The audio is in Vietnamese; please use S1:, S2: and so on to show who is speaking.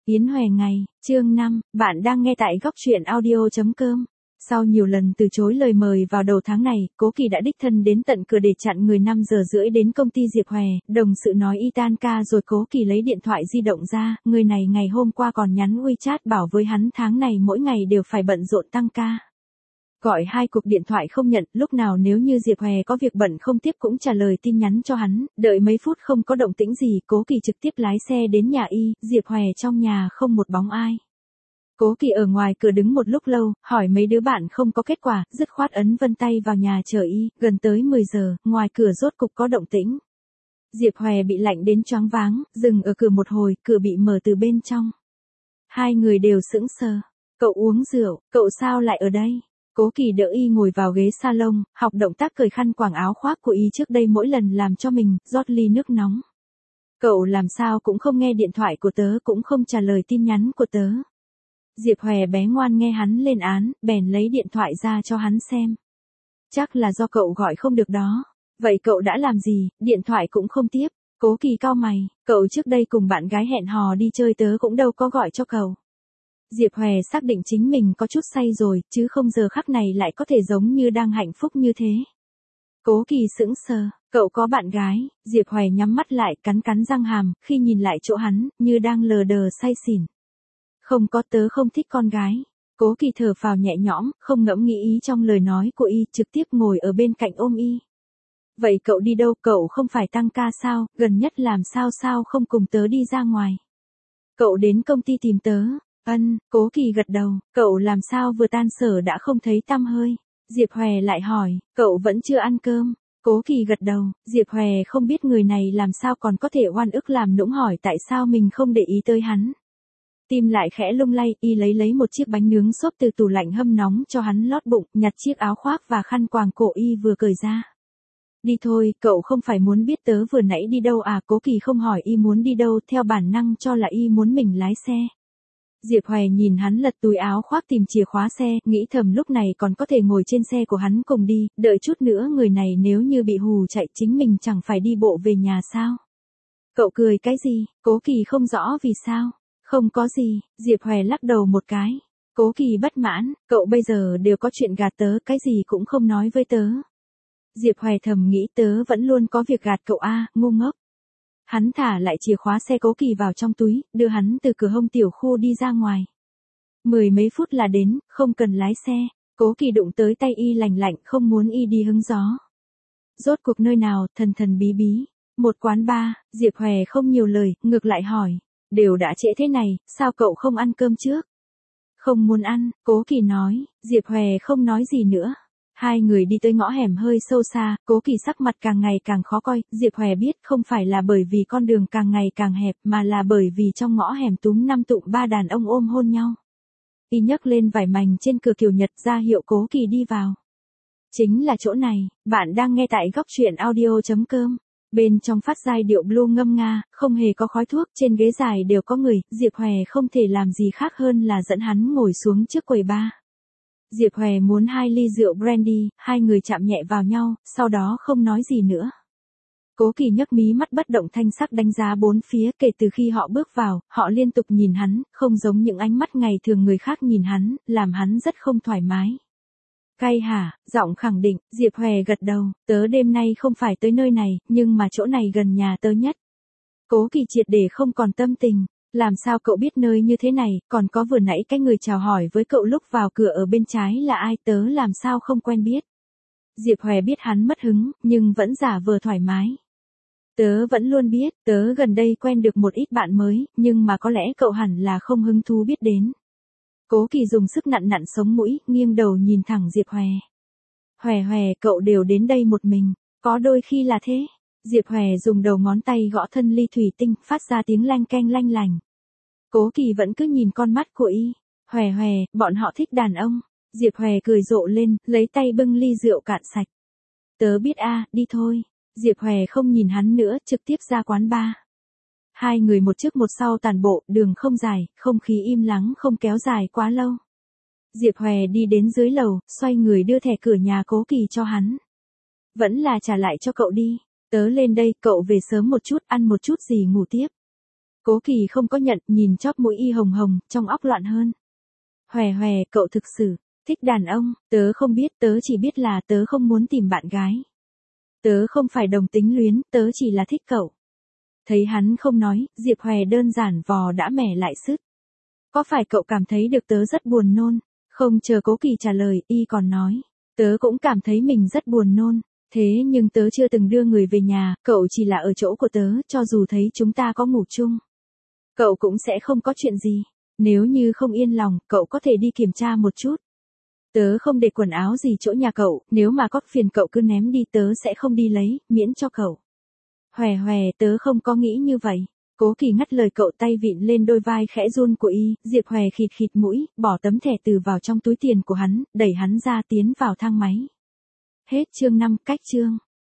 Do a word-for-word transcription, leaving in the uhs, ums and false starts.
S1: Yến Hòe ngày, chương năm, bạn đang nghe tại góc truyện audio chấm com. Sau nhiều lần từ chối lời mời vào đầu tháng này, Cố Kỳ đã đích thân đến tận cửa để chặn người năm giờ rưỡi đến công ty Diệp Hòe, đồng sự nói y tan ca rồi Cố Kỳ lấy điện thoại di động ra, người này ngày hôm qua còn nhắn WeChat bảo với hắn tháng này mỗi ngày đều phải bận rộn tăng ca. Gọi hai cuộc điện thoại không nhận, lúc nào nếu như Diệp Hòe có việc bận không tiếp cũng trả lời tin nhắn cho hắn, đợi mấy phút không có động tĩnh gì, Cố Kỳ trực tiếp lái xe đến nhà y, Diệp Hòe trong nhà không một bóng ai. Cố Kỳ ở ngoài cửa đứng một lúc lâu, hỏi mấy đứa bạn không có kết quả, dứt khoát ấn vân tay vào nhà chờ y, gần tới mười giờ, ngoài cửa rốt cục có động tĩnh. Diệp Hòe bị lạnh đến choáng váng, dừng ở cửa một hồi, cửa bị mở từ bên trong. Hai người đều sững sờ. Cậu uống rượu, cậu sao lại ở đây? Cố Kỳ đỡ y ngồi vào ghế salon, học động tác cởi khăn quàng áo khoác của y trước đây mỗi lần làm cho mình, rót ly nước nóng. Cậu làm sao cũng không nghe điện thoại của tớ, cũng không trả lời tin nhắn của tớ. Diệp Hòe bé ngoan nghe hắn lên án, bèn lấy điện thoại ra cho hắn xem. Chắc là do cậu gọi không được đó. Vậy cậu đã làm gì, điện thoại cũng không tiếp. Cố Kỳ cau mày, cậu trước đây cùng bạn gái hẹn hò đi chơi tớ cũng đâu có gọi cho cậu. Diệp Hòe xác định chính mình có chút say rồi, chứ không giờ khắc này lại có thể giống như đang hạnh phúc như thế. Cố Kỳ sững sờ, cậu có bạn gái, Diệp Hòe nhắm mắt lại cắn cắn răng hàm, khi nhìn lại chỗ hắn, như đang lờ đờ say xỉn. Không có, tớ không thích con gái. Cố Kỳ thở phào nhẹ nhõm, không ngẫm nghĩ ý trong lời nói của y, trực tiếp ngồi ở bên cạnh ôm y. Vậy cậu đi đâu, cậu không phải tăng ca sao, gần nhất làm sao sao không cùng tớ đi ra ngoài. Cậu đến công ty tìm tớ. Ân, Cố Kỳ gật đầu, cậu làm sao vừa tan sở đã không thấy tăm hơi. Diệp Hòe lại hỏi, cậu vẫn chưa ăn cơm. Cố Kỳ gật đầu, Diệp Hòe không biết người này làm sao còn có thể oan ức làm nũng hỏi tại sao mình không để ý tới hắn. Tim lại khẽ lung lay, y lấy lấy một chiếc bánh nướng xốp từ tủ lạnh hâm nóng cho hắn lót bụng, nhặt chiếc áo khoác và khăn quàng cổ y vừa cởi ra. Đi thôi, cậu không phải muốn biết tớ vừa nãy đi đâu à? Cố Kỳ không hỏi y muốn đi đâu, theo bản năng cho là y muốn mình lái xe. Diệp Hòe nhìn hắn lật túi áo khoác tìm chìa khóa xe, nghĩ thầm lúc này còn có thể ngồi trên xe của hắn cùng đi, đợi chút nữa người này nếu như bị hù chạy chính mình chẳng phải đi bộ về nhà sao? Cậu cười cái gì? Cố Kỳ không rõ vì sao. Không có gì, Diệp Hòe lắc đầu một cái. Cố Kỳ bất mãn, cậu bây giờ đều có chuyện gạt tớ, cái gì cũng không nói với tớ. Diệp Hòe thầm nghĩ tớ vẫn luôn có việc gạt cậu a, ngu ngốc. Hắn thả lại chìa khóa xe Cố Kỳ vào trong túi, đưa hắn từ cửa hông tiểu khu đi ra ngoài. Mười mấy phút là đến, không cần lái xe. Cố Kỳ đụng tới tay y lành lạnh, không muốn y đi hứng gió. Rốt cuộc nơi nào, thần thần bí bí. Một quán bar, Diệp Hòe không nhiều lời, ngược lại hỏi. Đều đã trễ thế này, sao cậu không ăn cơm trước? Không muốn ăn, Cố Kỳ nói, Diệp Hòe không nói gì nữa. Hai người đi tới ngõ hẻm hơi sâu xa, Cố Kỳ sắc mặt càng ngày càng khó coi, Diệp Hòe biết không phải là bởi vì con đường càng ngày càng hẹp mà là bởi vì trong ngõ hẻm túm năm tụm ba đàn ông ôm hôn nhau. Y nhấc lên vải mảnh trên cửa kiểu Nhật ra hiệu Cố Kỳ đi vào. Chính là chỗ này, bạn đang nghe tại góc truyện audio chấm com. Bên trong phát giai điệu blue ngâm nga, không hề có khói thuốc, trên ghế dài đều có người, Diệp Hòe không thể làm gì khác hơn là dẫn hắn ngồi xuống trước quầy bar. Diệp Hòe muốn hai ly rượu brandy, hai người chạm nhẹ vào nhau, sau đó không nói gì nữa. Cố Kỳ nhấc mí mắt bất động thanh sắc đánh giá bốn phía, kể từ khi họ bước vào, họ liên tục nhìn hắn, không giống những ánh mắt ngày thường người khác nhìn hắn, làm hắn rất không thoải mái. Cay hả? Giọng khẳng định, Diệp Hòe gật đầu, tớ đêm nay không phải tới nơi này, nhưng mà chỗ này gần nhà tớ nhất. Cố Kỳ triệt để không còn tâm tình, làm sao cậu biết nơi như thế này, còn có vừa nãy cái người chào hỏi với cậu lúc vào cửa ở bên trái là ai, tớ làm sao không quen biết. Diệp Hòe biết hắn mất hứng, nhưng vẫn giả vờ thoải mái. Tớ vẫn luôn biết, tớ gần đây quen được một ít bạn mới, nhưng mà có lẽ cậu hẳn là không hứng thú biết đến. Cố Kỳ dùng sức nặn nặn sống mũi, nghiêng đầu nhìn thẳng Diệp Hòe. Hòe Hòe, cậu đều đến đây một mình, có đôi khi là thế. Diệp Hòe dùng đầu ngón tay gõ thân ly thủy tinh, phát ra tiếng lanh keng lanh lành. Cố Kỳ vẫn cứ nhìn con mắt của y. Hòe Hòe, bọn họ thích đàn ông. Diệp Hòe cười rộ lên, lấy tay bưng ly rượu cạn sạch. Tớ biết a, đi thôi. Diệp Hòe không nhìn hắn nữa, trực tiếp ra quán bar. Hai người một trước một sau tản bộ, đường không dài, không khí im lắng không kéo dài quá lâu. Diệp Hòe đi đến dưới lầu, xoay người đưa thẻ cửa nhà Cố Kỳ cho hắn. Vẫn là trả lại cho cậu đi. Tớ lên đây, cậu về sớm một chút, ăn một chút gì ngủ tiếp. Cố Kỳ không có nhận, nhìn chóp mũi y hồng hồng, trong óc loạn hơn. Hòe hòe, cậu thực sự thích đàn ông, tớ không biết, tớ chỉ biết là tớ không muốn tìm bạn gái. Tớ không phải đồng tính luyến, tớ chỉ là thích cậu. Thấy hắn không nói, Diệp Hòe đơn giản vò đã mẻ lại sứt. Có phải cậu cảm thấy được tớ rất buồn nôn? Không chờ Cố Kỳ trả lời, y còn nói. Tớ cũng cảm thấy mình rất buồn nôn. Thế nhưng tớ chưa từng đưa người về nhà, cậu chỉ là ở chỗ của tớ, cho dù thấy chúng ta có ngủ chung. Cậu cũng sẽ không có chuyện gì. Nếu như không yên lòng, cậu có thể đi kiểm tra một chút. Tớ không để quần áo gì chỗ nhà cậu, nếu mà có phiền cậu cứ ném đi, tớ sẽ không đi lấy, miễn cho cậu. Hòe hòe, tớ không có nghĩ như vậy. Cố Kỳ ngắt lời cậu, tay vịn lên đôi vai khẽ run của y, Diệp Hòe khịt khịt mũi, bỏ tấm thẻ từ vào trong túi tiền của hắn, đẩy hắn ra tiến vào thang máy. Hết chương năm, cách chương.